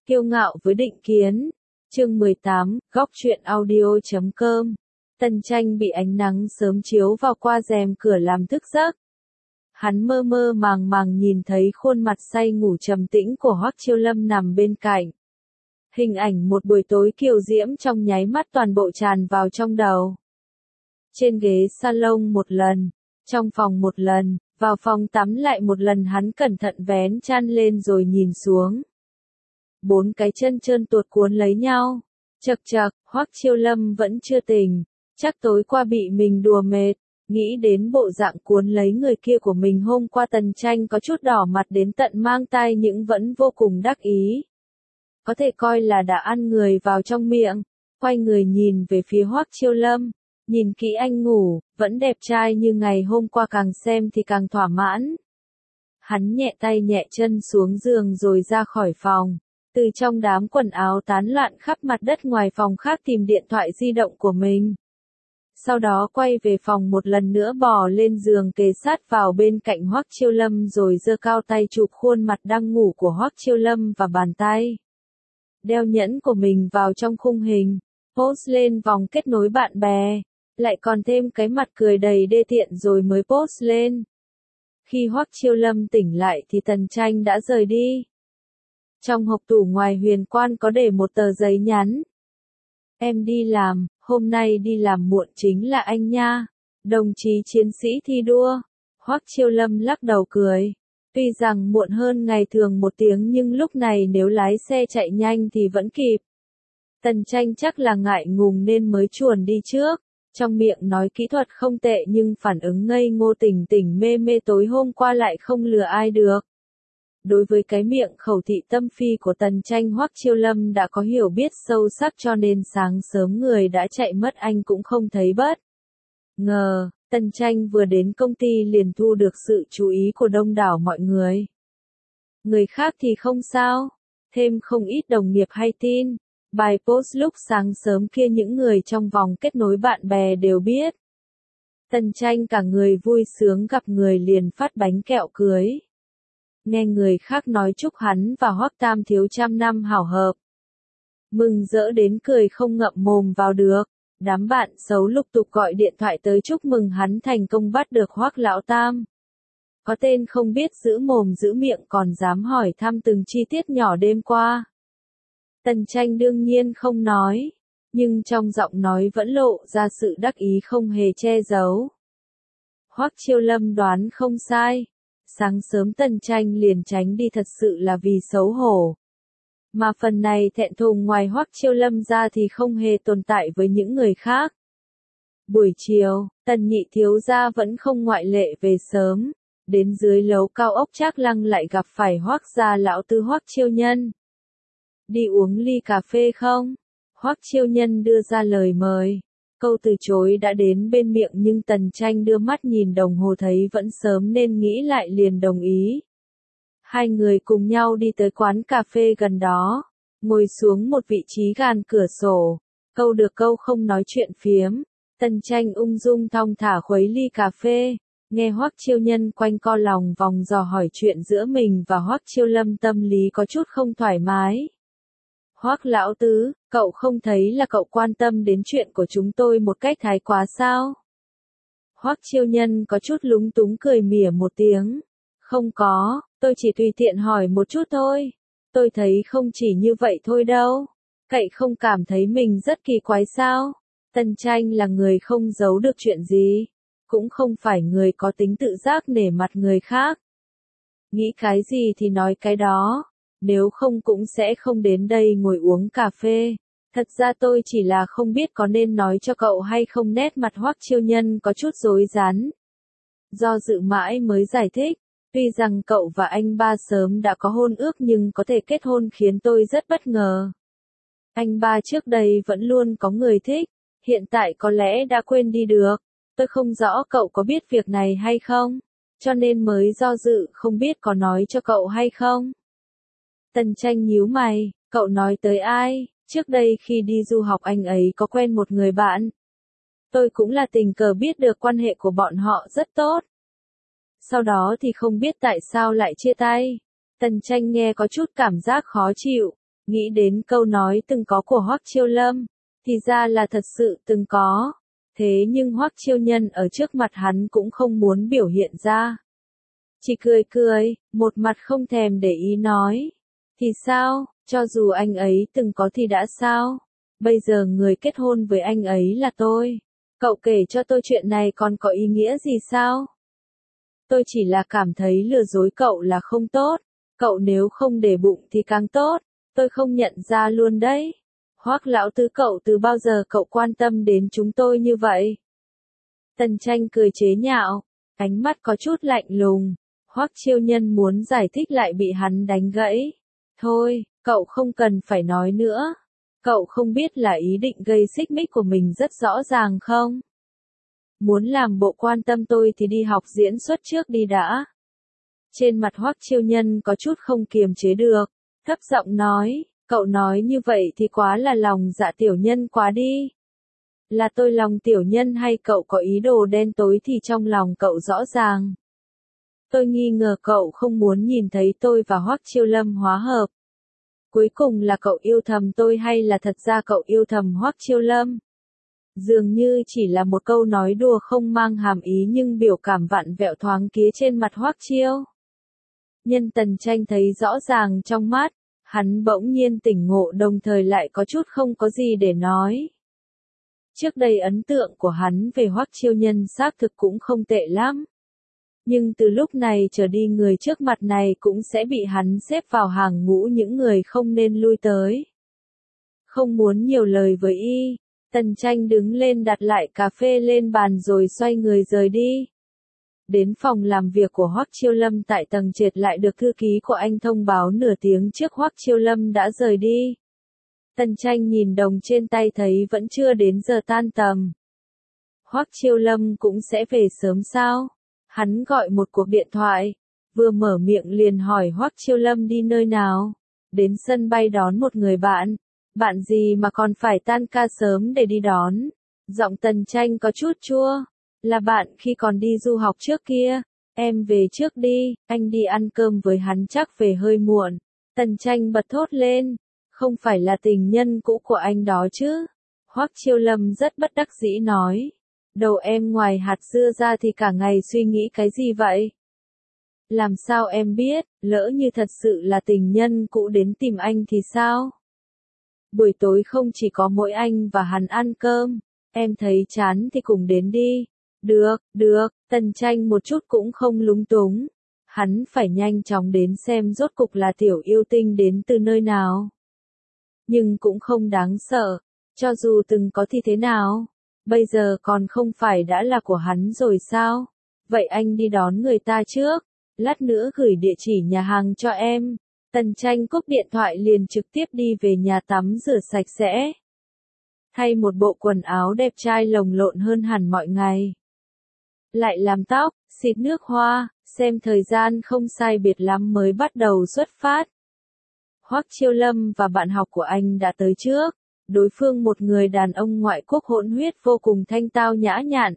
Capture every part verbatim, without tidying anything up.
Kiêu ngạo với định kiến. Chương mười tám, góc truyện audio chấm com. Tần Tranh bị ánh nắng sớm chiếu vào qua rèm cửa làm thức giấc. Hắn mơ mơ màng màng nhìn thấy khuôn mặt say ngủ trầm tĩnh của Hoắc Chiêu Lâm nằm bên cạnh. Hình ảnh một buổi tối kiều diễm trong nháy mắt toàn bộ tràn vào trong đầu. Trên ghế salon một lần, trong phòng một lần, vào phòng tắm lại một lần, hắn cẩn thận vén chăn lên rồi nhìn xuống. Bốn cái chân trơn tuột cuốn lấy nhau. Chậc chậc, Hoắc Chiêu Lâm vẫn chưa tỉnh, chắc tối qua bị mình đùa mệt. Nghĩ đến bộ dạng cuốn lấy người kia của mình hôm qua, Tần Tranh có chút đỏ mặt đến tận mang tai nhưng vẫn vô cùng đắc ý. Có thể coi là đã ăn người vào trong miệng. Quay người nhìn về phía Hoắc Chiêu Lâm, nhìn kỹ anh ngủ, vẫn đẹp trai như ngày hôm qua, càng xem thì càng thỏa mãn. Hắn nhẹ tay nhẹ chân xuống giường rồi ra khỏi phòng. Từ trong đám quần áo tán loạn khắp mặt đất ngoài phòng khác tìm điện thoại di động của mình. Sau đó quay về phòng một lần nữa, bò lên giường kề sát vào bên cạnh Hoắc Chiêu Lâm rồi giơ cao tay chụp khuôn mặt đang ngủ của Hoắc Chiêu Lâm và bàn tay. Đeo nhẫn của mình vào trong khung hình, post lên vòng kết nối bạn bè, lại còn thêm cái mặt cười đầy đê tiện rồi mới post lên. Khi Hoắc Chiêu Lâm tỉnh lại thì Tần Tranh đã rời đi. Trong hộc tủ ngoài huyền quan có để một tờ giấy nhắn. Em đi làm, hôm nay đi làm muộn chính là anh nha. Đồng chí chiến sĩ thi đua. Hoắc Chiêu Lâm lắc đầu cười. Tuy rằng muộn hơn ngày thường một tiếng nhưng lúc này nếu lái xe chạy nhanh thì vẫn kịp. Tần Tranh chắc là ngại ngùng nên mới chuồn đi trước. Trong miệng nói kỹ thuật không tệ nhưng phản ứng ngây ngô tỉnh tỉnh mê mê tối hôm qua lại không lừa ai được. Đối với cái miệng khẩu thị tâm phi của Tần Tranh, Hoắc Chiêu Lâm đã có hiểu biết sâu sắc, cho nên sáng sớm người đã chạy mất anh cũng không thấy bất ngờ. Tần Tranh vừa đến công ty liền thu được sự chú ý của đông đảo mọi người. Người khác thì không sao, thêm không ít đồng nghiệp hay tin. Bài post lúc sáng sớm kia những người trong vòng kết nối bạn bè đều biết. Tần Tranh cả người vui sướng, gặp người liền phát bánh kẹo cưới. Nghe người khác nói chúc hắn và Hoắc Tam thiếu trăm năm hảo hợp. Mừng rỡ đến cười không ngậm mồm vào được. Đám bạn xấu lục tục gọi điện thoại tới chúc mừng hắn thành công bắt được Hoắc lão Tam. Có tên không biết giữ mồm giữ miệng còn dám hỏi thăm từng chi tiết nhỏ đêm qua. Tần Tranh đương nhiên không nói, nhưng trong giọng nói vẫn lộ ra sự đắc ý không hề che giấu. Hoắc Chiêu Lâm đoán không sai. Sáng sớm Tần Tranh liền tránh đi thật sự là vì xấu hổ. Mà phần này thẹn thùng ngoài Hoắc Chiêu Lâm ra thì không hề tồn tại với những người khác. Buổi chiều, Tần nhị thiếu gia vẫn không ngoại lệ về sớm. Đến dưới lầu cao ốc Trác Lăng lại gặp phải Hoắc gia lão tứ Hoắc Chiêu Nhân. Đi uống ly cà phê không? Hoắc Chiêu Nhân đưa ra lời mời. Câu từ chối đã đến bên miệng nhưng Tần Tranh đưa mắt nhìn đồng hồ thấy vẫn sớm nên nghĩ lại liền đồng ý. Hai người cùng nhau đi tới quán cà phê gần đó, ngồi xuống một vị trí gần cửa sổ, câu được câu không nói chuyện phiếm. Tần Tranh ung dung thong thả khuấy ly cà phê, nghe Hoắc Chiêu Nhân quanh co lòng vòng dò hỏi chuyện giữa mình và Hoắc Chiêu Lâm, tâm lý có chút không thoải mái. Hoắc lão tứ, cậu không thấy là cậu quan tâm đến chuyện của chúng tôi một cách thái quá sao? Hoắc Chiêu Nhân có chút lúng túng cười mỉa một tiếng. Không có, tôi chỉ tùy tiện hỏi một chút thôi. Tôi thấy không chỉ như vậy thôi đâu. Cậy không cảm thấy mình rất kỳ quái sao? Tần Tranh là người không giấu được chuyện gì. Cũng không phải người có tính tự giác nể mặt người khác. Nghĩ cái gì thì nói cái đó. Nếu không cũng sẽ không đến đây ngồi uống cà phê. Thật ra tôi chỉ là không biết có nên nói cho cậu hay không. Nét mặt Hoắc Chiêu Nhân có chút rối rắm. Do dự mãi mới giải thích. Tuy rằng cậu và anh ba sớm đã có hôn ước nhưng có thể kết hôn khiến tôi rất bất ngờ. Anh ba trước đây vẫn luôn có người thích. Hiện tại có lẽ đã quên đi được. Tôi không rõ cậu có biết việc này hay không. Cho nên mới do dự không biết có nói cho cậu hay không. Tần Tranh nhíu mày, cậu nói tới ai? Trước đây khi đi du học anh ấy có quen một người bạn. Tôi cũng là tình cờ biết được quan hệ của bọn họ rất tốt. Sau đó thì không biết tại sao lại chia tay. Tần Tranh nghe có chút cảm giác khó chịu. Nghĩ đến câu nói từng có của Hoắc Chiêu Lâm, thì ra là thật sự từng có. Thế nhưng Hoắc Chiêu Nhân ở trước mặt hắn cũng không muốn biểu hiện ra. Chỉ cười cười, một mặt không thèm để ý nói. Thì sao, cho dù anh ấy từng có thì đã sao? Bây giờ người kết hôn với anh ấy là tôi. Cậu kể cho tôi chuyện này còn có ý nghĩa gì sao? Tôi chỉ là cảm thấy lừa dối cậu là không tốt. Cậu nếu không để bụng thì càng tốt. Tôi không nhận ra luôn đấy. Hoắc lão tứ, cậu từ bao giờ cậu quan tâm đến chúng tôi như vậy? Tần Tranh cười chế nhạo, ánh mắt có chút lạnh lùng. Hoắc Chiêu Nhân muốn giải thích lại bị hắn đánh gãy. Thôi, cậu không cần phải nói nữa. Cậu không biết là ý định gây xích mích của mình rất rõ ràng không? Muốn làm bộ quan tâm tôi thì đi học diễn xuất trước đi đã. Trên mặt Hoắc Chiêu Nhân có chút không kiềm chế được, thấp giọng nói, cậu nói như vậy thì quá là lòng dạ tiểu nhân quá đi. Là tôi lòng tiểu nhân hay cậu có ý đồ đen tối thì trong lòng cậu rõ ràng. Tôi nghi ngờ cậu không muốn nhìn thấy tôi và Hoắc Chiêu Lâm hóa hợp. Cuối cùng là cậu yêu thầm tôi hay là thật ra cậu yêu thầm Hoắc Chiêu Lâm? Dường như chỉ là một câu nói đùa không mang hàm ý nhưng biểu cảm vặn vẹo thoáng kia trên mặt Hoắc Chiêu Nhân. Tần Tranh thấy rõ ràng trong mắt, hắn bỗng nhiên tỉnh ngộ đồng thời lại có chút không có gì để nói. Trước đây ấn tượng của hắn về Hoắc Chiêu Nhân xác thực cũng không tệ lắm. Nhưng từ lúc này trở đi người trước mặt này cũng sẽ bị hắn xếp vào hàng ngũ những người không nên lui tới. Không muốn nhiều lời với y, Tần Tranh đứng lên đặt lại cà phê lên bàn rồi xoay người rời đi. Đến phòng làm việc của Hoắc Chiêu Lâm tại tầng trệt lại được thư ký của anh thông báo nửa tiếng trước Hoắc Chiêu Lâm đã rời đi. Tần Tranh nhìn đồng trên tay thấy vẫn chưa đến giờ tan tầm. Hoắc Chiêu Lâm cũng sẽ về sớm sao? Hắn gọi một cuộc điện thoại, vừa mở miệng liền hỏi Hoắc Chiêu Lâm đi nơi nào. Đến sân bay đón một người bạn. Bạn gì mà còn phải tan ca sớm để đi đón? Giọng Tần Tranh có chút chua. Là bạn khi còn đi du học trước kia. Em về trước đi, anh đi ăn cơm với hắn chắc về hơi muộn. Tần Tranh bật thốt lên. Không phải là tình nhân cũ của anh đó chứ? Hoắc Chiêu Lâm rất bất đắc dĩ nói. Đầu em ngoài hạt dưa ra thì cả ngày suy nghĩ cái gì vậy? Làm sao em biết, lỡ như thật sự là tình nhân cũ đến tìm anh thì sao? Buổi tối không chỉ có mỗi anh và hắn ăn cơm, em thấy chán thì cùng đến đi. Được, được, Tần Tranh một chút cũng không lúng túng. Hắn phải nhanh chóng đến xem rốt cục là tiểu yêu tinh đến từ nơi nào. Nhưng cũng không đáng sợ, cho dù từng có thì thế nào, bây giờ còn không phải đã là của hắn rồi sao? Vậy anh đi đón người ta trước, lát nữa gửi địa chỉ nhà hàng cho em. Tần Tranh cúp điện thoại liền trực tiếp đi về nhà tắm rửa sạch sẽ. Thay một bộ quần áo đẹp trai lồng lộn hơn hẳn mọi ngày. Lại làm tóc, xịt nước hoa, xem thời gian không sai biệt lắm mới bắt đầu xuất phát. Hoắc Chiêu Lâm và bạn học của anh đã tới trước. Đối phương một người đàn ông ngoại quốc hỗn huyết vô cùng thanh tao nhã nhặn.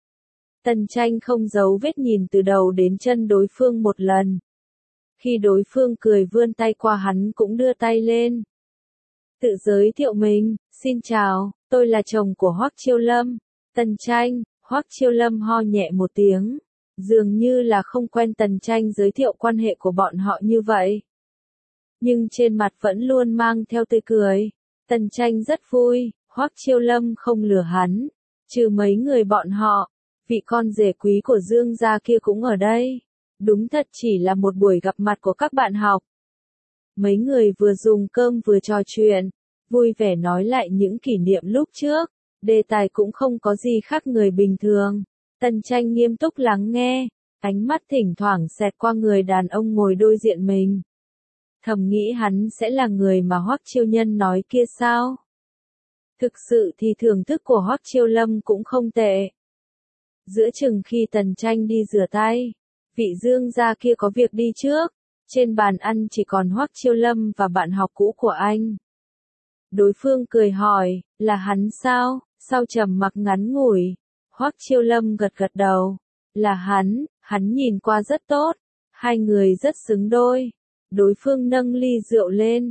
Tần Tranh không giấu vết nhìn từ đầu đến chân đối phương một lần. Khi đối phương cười vươn tay qua hắn cũng đưa tay lên. Tự giới thiệu mình, xin chào, tôi là chồng của Hoắc Chiêu Lâm. Tần Tranh, Hoắc Chiêu Lâm ho nhẹ một tiếng. Dường như là không quen Tần Tranh giới thiệu quan hệ của bọn họ như vậy. Nhưng trên mặt vẫn luôn mang theo tươi cười. Tần Tranh rất vui, Hoắc Chiêu Lâm không lừa hắn. Trừ mấy người bọn họ, vị con rể quý của Dương gia kia cũng ở đây. Đúng thật chỉ là một buổi gặp mặt của các bạn học. Mấy người vừa dùng cơm vừa trò chuyện, vui vẻ nói lại những kỷ niệm lúc trước. Đề tài cũng không có gì khác người bình thường. Tần Tranh nghiêm túc lắng nghe, ánh mắt thỉnh thoảng xẹt qua người đàn ông ngồi đối diện mình. Thầm nghĩ hắn sẽ là người mà Hoắc Chiêu Nhân nói kia sao? Thực sự thì thưởng thức của Hoắc Chiêu Lâm cũng không tệ. Giữa chừng khi Tần Tranh đi rửa tay, vị Dương gia kia có việc đi trước. Trên bàn ăn chỉ còn Hoắc Chiêu Lâm và bạn học cũ của anh. Đối phương cười hỏi, là hắn sao? Sau trầm mặc ngắn ngủi, Hoắc Chiêu Lâm gật gật đầu. Là hắn, hắn nhìn qua rất tốt. Hai người rất xứng đôi. Đối phương nâng ly rượu lên,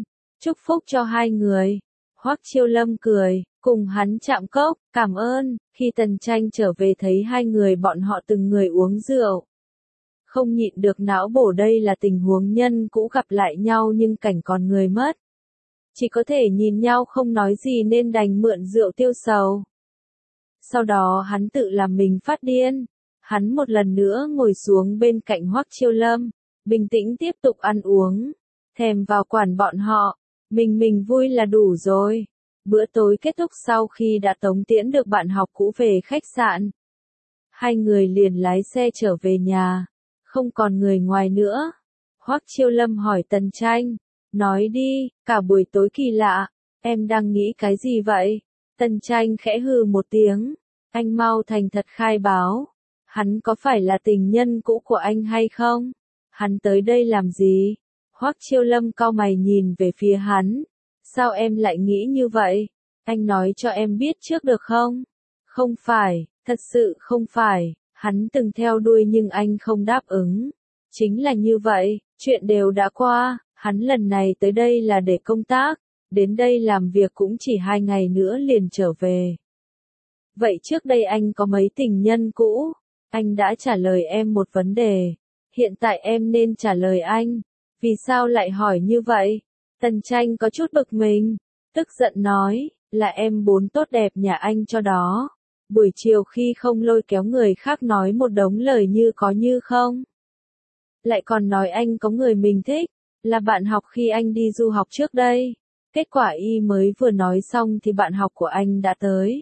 chúc phúc cho hai người. Hoắc Chiêu Lâm cười, cùng hắn chạm cốc, cảm ơn. Khi Tần Tranh trở về thấy hai người bọn họ từng người uống rượu. Không nhịn được não bổ, đây là tình huống nhân cũ gặp lại nhau nhưng cảnh còn người mất. Chỉ có thể nhìn nhau không nói gì nên đành mượn rượu tiêu sầu. Sau đó hắn tự làm mình phát điên. Hắn một lần nữa ngồi xuống bên cạnh Hoắc Chiêu Lâm, bình tĩnh tiếp tục ăn uống. Thèm vào quản bọn họ, mình mình vui là đủ rồi. Bữa tối kết thúc sau khi đã tống tiễn được bạn học cũ về khách sạn. Hai người liền lái xe trở về nhà, không còn người ngoài nữa. Hoắc Chiêu Lâm hỏi Tần Tranh, nói đi, cả buổi tối kỳ lạ, em đang nghĩ cái gì vậy? Tần Tranh khẽ hừ một tiếng, anh mau thành thật khai báo. Hắn có phải là tình nhân cũ của anh hay không? Hắn tới đây làm gì? Hoắc Chiêu Lâm cau mày nhìn về phía hắn. Sao em lại nghĩ như vậy? Anh nói cho em biết trước được không? Không phải, thật sự không phải. Hắn từng theo đuôi nhưng anh không đáp ứng. Chính là như vậy, chuyện đều đã qua. Hắn lần này tới đây là để công tác. Đến đây làm việc cũng chỉ hai ngày nữa liền trở về. Vậy trước đây anh có mấy tình nhân cũ? Anh đã trả lời em một vấn đề. Hiện tại em nên trả lời anh. Vì sao lại hỏi như vậy? Tần Tranh có chút bực mình. Tức giận nói, là em bốn tốt đẹp nhà anh cho đó. Buổi chiều khi không lôi kéo người khác nói một đống lời như có như không. Lại còn nói anh có người mình thích, là bạn học khi anh đi du học trước đây. Kết quả y mới vừa nói xong thì bạn học của anh đã tới.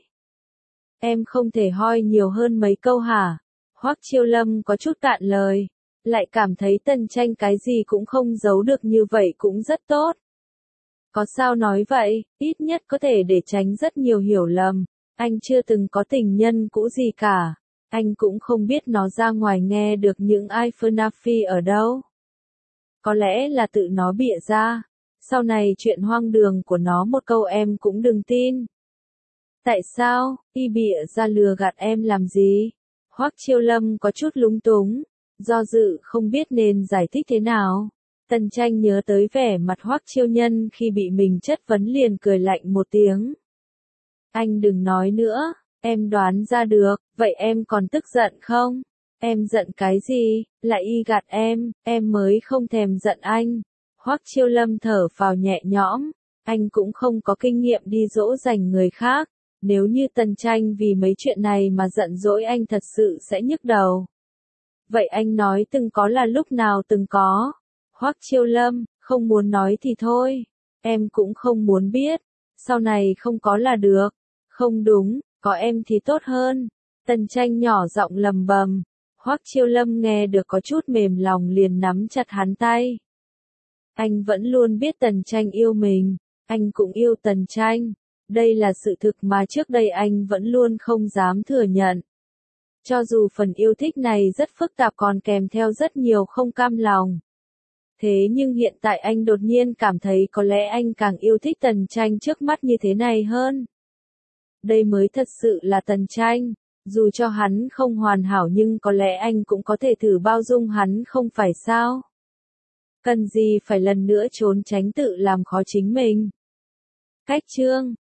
Em không thể hỏi nhiều hơn mấy câu hả? Hoắc Chiêu Lâm có chút cạn lời, lại cảm thấy Tần Tranh cái gì cũng không giấu được như vậy cũng rất tốt. Có sao nói vậy, ít nhất có thể để tránh rất nhiều hiểu lầm. Anh chưa từng có tình nhân cũ gì cả. Anh cũng không biết nó ra ngoài nghe được những ai phi ở đâu. Có lẽ là tự nó bịa ra. Sau này chuyện hoang đường của nó một câu em cũng đừng tin. Tại sao, y bịa ra lừa gạt em làm gì? Hoắc Chiêu Lâm có chút lúng túng, do dự không biết nên giải thích thế nào. Tần Tranh nhớ tới vẻ mặt Hoắc Chiêu Nhân khi bị mình chất vấn liền cười lạnh một tiếng. Anh đừng nói nữa, em đoán ra được, vậy em còn tức giận không? Em giận cái gì, lại y gạt em, em mới không thèm giận anh. Hoắc Chiêu Lâm thở phào nhẹ nhõm, anh cũng không có kinh nghiệm đi dỗ dành người khác. Nếu như Tần Tranh vì mấy chuyện này mà giận dỗi anh thật sự sẽ nhức đầu. Vậy anh nói từng có là lúc nào từng có? Hoắc Chiêu Lâm, không muốn nói thì thôi. Em cũng không muốn biết. Sau này không có là được. Không đúng, có em thì tốt hơn. Tần Tranh nhỏ giọng lầm bầm. Hoắc Chiêu Lâm nghe được có chút mềm lòng liền nắm chặt hắn tay. Anh vẫn luôn biết Tần Tranh yêu mình. Anh cũng yêu Tần Tranh. Đây là sự thực mà trước đây anh vẫn luôn không dám thừa nhận. Cho dù phần yêu thích này rất phức tạp còn kèm theo rất nhiều không cam lòng. Thế nhưng hiện tại anh đột nhiên cảm thấy có lẽ anh càng yêu thích Tần Tranh trước mắt như thế này hơn. Đây mới thật sự là Tần Tranh. Dù cho hắn không hoàn hảo nhưng có lẽ anh cũng có thể thử bao dung hắn không phải sao? Cần gì phải lần nữa trốn tránh tự làm khó chính mình? Cách chương